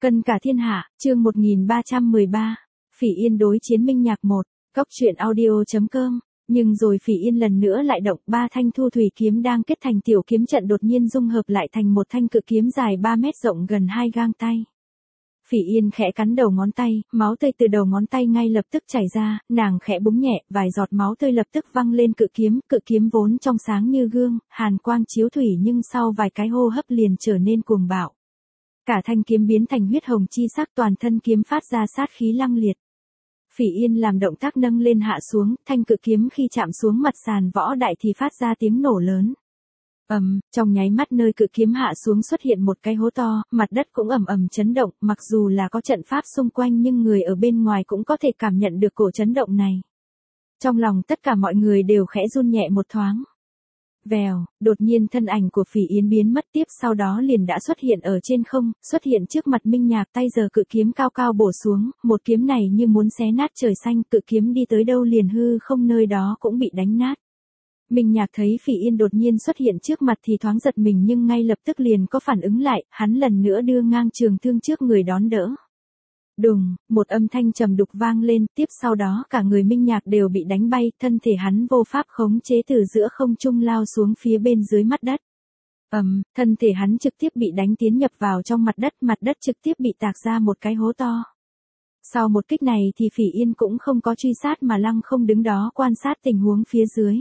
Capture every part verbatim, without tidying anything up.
Cân cả thiên hạ, chương một nghìn ba trăm mười ba. Phỉ Yên đối chiến Minh Nhạc một. Cốc truyện audio chấm com. Nhưng rồi Phỉ Yên lần nữa lại động, ba thanh thu thủy kiếm đang kết thành tiểu kiếm trận đột nhiên dung hợp lại thành một thanh cự kiếm dài ba mét rộng gần hai gang tay. Phỉ Yên khẽ cắn đầu ngón tay, máu tươi từ đầu ngón tay ngay lập tức chảy ra, nàng khẽ búng nhẹ, vài giọt máu tươi lập tức văng lên cự kiếm, cự kiếm vốn trong sáng như gương, hàn quang chiếu thủy nhưng sau vài cái hô hấp liền trở nên cuồng bạo. Cả thanh kiếm biến thành huyết hồng chi sắc, toàn thân kiếm phát ra sát khí lăng liệt. Phỉ Yên làm động tác nâng lên hạ xuống, thanh cự kiếm khi chạm xuống mặt sàn võ đại thì phát ra tiếng nổ lớn. Ầm, um, trong nháy mắt nơi cự kiếm hạ xuống xuất hiện một cái hố to, mặt đất cũng ầm ầm chấn động, mặc dù là có trận pháp xung quanh nhưng người ở bên ngoài cũng có thể cảm nhận được cổ chấn động này. Trong lòng tất cả mọi người đều khẽ run nhẹ một thoáng. Vèo, đột nhiên thân ảnh của Phỉ Yên biến mất, tiếp sau đó liền đã xuất hiện ở trên không, xuất hiện trước mặt Minh Nhạc, tay giơ cự kiếm cao cao bổ xuống, một kiếm này như muốn xé nát trời xanh, cự kiếm đi tới đâu liền hư không nơi đó cũng bị đánh nát. Minh Nhạc thấy Phỉ Yên đột nhiên xuất hiện trước mặt thì thoáng giật mình nhưng ngay lập tức liền có phản ứng lại, hắn lần nữa đưa ngang trường thương trước người đón đỡ. Đùng, một âm thanh trầm đục vang lên, tiếp sau đó cả người Minh Nhạc đều bị đánh bay, thân thể hắn vô pháp khống chế từ giữa không trung lao xuống phía bên dưới mặt đất. Ầm, um, thân thể hắn trực tiếp bị đánh tiến nhập vào trong mặt đất, mặt đất trực tiếp bị tạc ra một cái hố to. Sau một kích này thì Phỉ Yên cũng không có truy sát mà lăng không đứng đó quan sát tình huống phía dưới.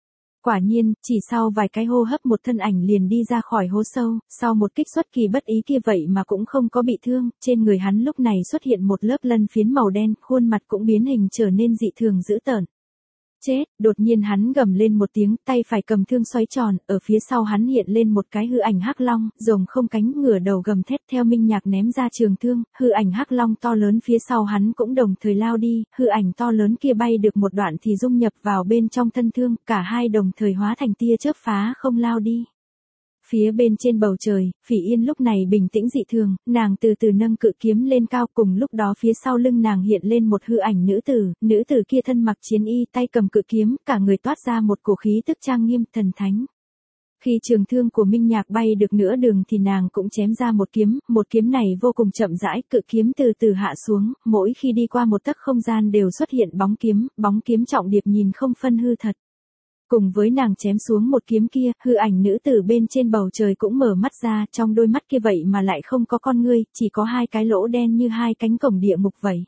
Quả nhiên, chỉ sau vài cái hô hấp một thân ảnh liền đi ra khỏi hố sâu, sau một kích xuất kỳ bất ý kia vậy mà cũng không có bị thương, trên người hắn lúc này xuất hiện một lớp lân phiến màu đen, khuôn mặt cũng biến hình trở nên dị thường dữ tợn. Chết, đột nhiên hắn gầm lên một tiếng, tay phải cầm thương xoáy tròn, ở phía sau hắn hiện lên một cái hư ảnh hắc long, rồng không cánh ngửa đầu gầm thét theo Minh Nhạc ném ra trường thương, hư ảnh hắc long to lớn phía sau hắn cũng đồng thời lao đi, hư ảnh to lớn kia bay được một đoạn thì dung nhập vào bên trong thân thương, cả hai đồng thời hóa thành tia chớp phá không lao đi. Phía bên trên bầu trời, Phỉ Yên lúc này bình tĩnh dị thường, nàng từ từ nâng cự kiếm lên cao, cùng lúc đó phía sau lưng nàng hiện lên một hư ảnh nữ tử, nữ tử kia thân mặc chiến y, tay cầm cự kiếm, cả người toát ra một cổ khí tức trang nghiêm thần thánh. Khi trường thương của Minh Nhạc bay được nửa đường thì nàng cũng chém ra một kiếm, một kiếm này vô cùng chậm rãi, cự kiếm từ từ hạ xuống, mỗi khi đi qua một tấc không gian đều xuất hiện bóng kiếm, bóng kiếm trọng điệp nhìn không phân hư thật. Cùng với nàng chém xuống một kiếm kia, hư ảnh nữ tử bên trên bầu trời cũng mở mắt ra, trong đôi mắt kia vậy mà lại không có con ngươi, chỉ có hai cái lỗ đen như hai cánh cổng địa ngục vậy.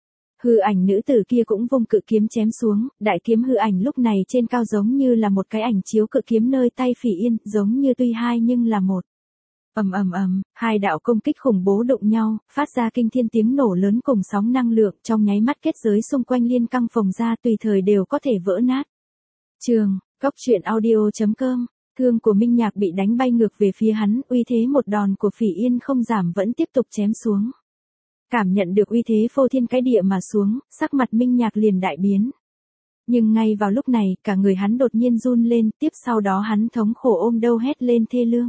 Hư ảnh nữ tử kia cũng vung cự kiếm chém xuống, đại kiếm hư ảnh lúc này trên cao giống như là một cái ảnh chiếu cự kiếm nơi tay Phỉ Yên, giống như tuy hai nhưng là một. Ầm ầm ầm, hai đạo công kích khủng bố đụng nhau, phát ra kinh thiên tiếng nổ lớn cùng sóng năng lượng, trong nháy mắt kết giới xung quanh liên căng phồng ra, tùy thời đều có thể vỡ nát. Trường, Cốc truyện audio chấm com, thương của Minh Nhạc bị đánh bay ngược về phía hắn, uy thế một đòn của Phỉ Yên không giảm vẫn tiếp tục chém xuống. Cảm nhận được uy thế phô thiên cái địa mà xuống, sắc mặt Minh Nhạc liền đại biến. Nhưng ngay vào lúc này, cả người hắn đột nhiên run lên, tiếp sau đó hắn thống khổ ôm đầu hét lên thê lương.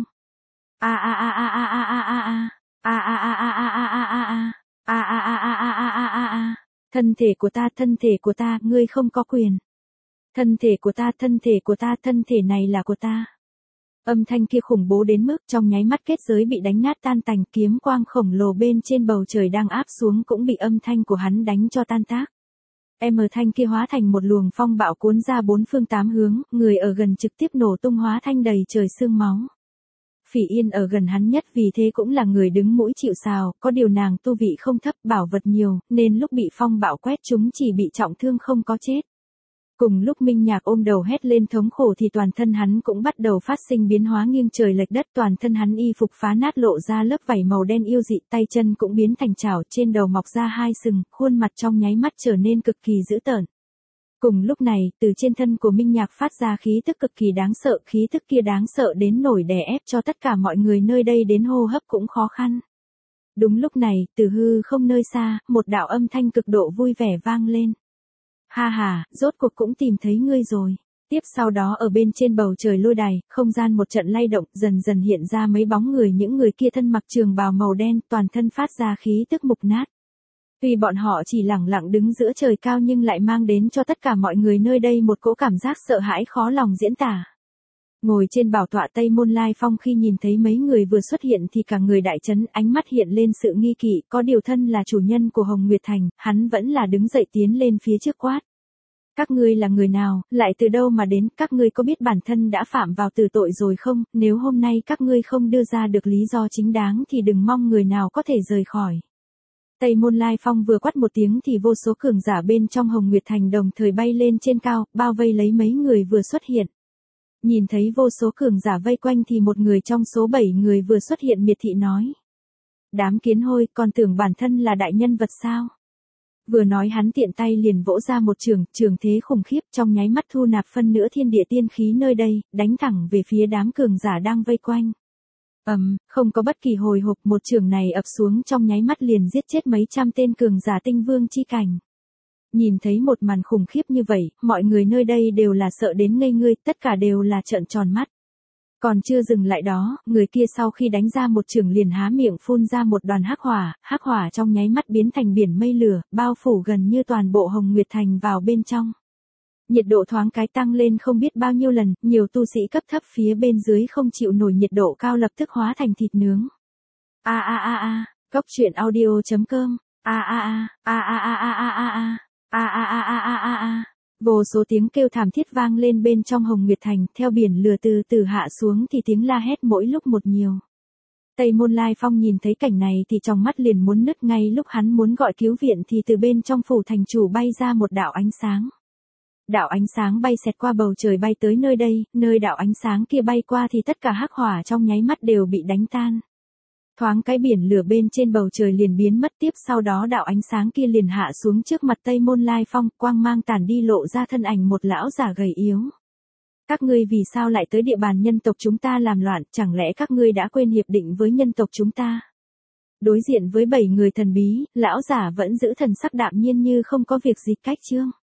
A a a a a a a a a, a a a a a a a a a, a a a a a a a a a, thân thể của ta, thân thể của ta, ngươi không có quyền. Thân thể của ta, thân thể của ta, thân thể này là của ta. Âm thanh kia khủng bố đến mức trong nháy mắt kết giới bị đánh nát tan tành, kiếm quang khổng lồ bên trên bầu trời đang áp xuống cũng bị âm thanh của hắn đánh cho tan tác. Em thanh kia hóa thành một luồng phong bạo cuốn ra bốn phương tám hướng, người ở gần trực tiếp nổ tung hóa thanh đầy trời xương máu. Phỉ Yên ở gần hắn nhất vì thế cũng là người đứng mũi chịu sào, có điều nàng tu vị không thấp, bảo vật nhiều, nên lúc bị phong bạo quét chúng chỉ bị trọng thương không có chết. Cùng lúc Minh Nhạc ôm đầu hét lên thống khổ thì toàn thân hắn cũng bắt đầu phát sinh biến hóa nghiêng trời lệch đất, toàn thân hắn y phục phá nát lộ ra lớp vảy màu đen yêu dị, tay chân cũng biến thành chảo, trên đầu mọc ra hai sừng, khuôn mặt trong nháy mắt trở nên cực kỳ dữ tợn. Cùng lúc này, từ trên thân của Minh Nhạc phát ra khí tức cực kỳ đáng sợ, khí tức kia đáng sợ đến nổi đè ép cho tất cả mọi người nơi đây đến hô hấp cũng khó khăn. Đúng lúc này, từ hư không nơi xa, một đạo âm thanh cực độ vui vẻ vang lên. Ha ha, rốt cuộc cũng tìm thấy ngươi rồi. Tiếp sau đó ở bên trên bầu trời lôi đài, không gian một trận lay động, dần dần hiện ra mấy bóng người, những người kia thân mặc trường bào màu đen, toàn thân phát ra khí tức mục nát. Tuy bọn họ chỉ lẳng lặng đứng giữa trời cao nhưng lại mang đến cho tất cả mọi người nơi đây một cỗ cảm giác sợ hãi khó lòng diễn tả. Ngồi trên bảo tọa Tây Môn Lai Phong khi nhìn thấy mấy người vừa xuất hiện thì cả người đại chấn, ánh mắt hiện lên sự nghi kỵ, có điều thân là chủ nhân của Hồng Nguyệt Thành, hắn vẫn là đứng dậy tiến lên phía trước quát. Các ngươi là người nào, lại từ đâu mà đến, các ngươi có biết bản thân đã phạm vào tử tội rồi không, nếu hôm nay các ngươi không đưa ra được lý do chính đáng thì đừng mong người nào có thể rời khỏi. Tây Môn Lai Phong vừa quát một tiếng thì vô số cường giả bên trong Hồng Nguyệt Thành đồng thời bay lên trên cao, bao vây lấy mấy người vừa xuất hiện. Nhìn thấy vô số cường giả vây quanh thì một người trong số bảy người vừa xuất hiện miệt thị nói. Đám kiến hôi, còn tưởng bản thân là đại nhân vật sao? Vừa nói hắn tiện tay liền vỗ ra một trường, trường thế khủng khiếp trong nháy mắt thu nạp phân nửa thiên địa tiên khí nơi đây, đánh thẳng về phía đám cường giả đang vây quanh. Ầm, um, không có bất kỳ hồi hộp, một trường này ập xuống trong nháy mắt liền giết chết mấy trăm tên cường giả tinh vương chi cảnh. Nhìn thấy một màn khủng khiếp như vậy, mọi người nơi đây đều là sợ đến ngây ngươi, tất cả đều là trợn tròn mắt. Còn chưa dừng lại đó, người kia sau khi đánh ra một trường liền há miệng phun ra một đoàn hắc hỏa, hắc hỏa trong nháy mắt biến thành biển mây lửa, bao phủ gần như toàn bộ Hồng Nguyệt Thành vào bên trong. Nhiệt độ thoáng cái tăng lên không biết bao nhiêu lần, nhiều tu sĩ cấp thấp phía bên dưới không chịu nổi nhiệt độ cao lập tức hóa thành thịt nướng. A a a a, Cốc Truyện Audio chấm com. A a a, a a a a a a a. A a a a a a a. Vô số tiếng kêu thảm thiết vang lên bên trong Hồng Nguyệt Thành, theo biển lửa từ từ hạ xuống thì tiếng la hét mỗi lúc một nhiều. Tây Môn Lai Phong nhìn thấy cảnh này thì trong mắt liền muốn nứt, ngay lúc hắn muốn gọi cứu viện thì từ bên trong phủ thành chủ bay ra một đạo ánh sáng. Đạo ánh sáng bay xẹt qua bầu trời bay tới nơi đây, nơi đạo ánh sáng kia bay qua thì tất cả hắc hỏa trong nháy mắt đều bị đánh tan. Thoáng cái biển lửa bên trên bầu trời liền biến mất, tiếp sau đó đạo ánh sáng kia liền hạ xuống trước mặt Tây Môn Lai Phong, quang mang tản đi lộ ra thân ảnh một lão giả gầy yếu. Các ngươi vì sao lại tới địa bàn nhân tộc chúng ta làm loạn, chẳng lẽ các ngươi đã quên hiệp định với nhân tộc chúng ta? Đối diện với bảy người thần bí, lão giả vẫn giữ thần sắc đạm nhiên như không có việc gì cách chương.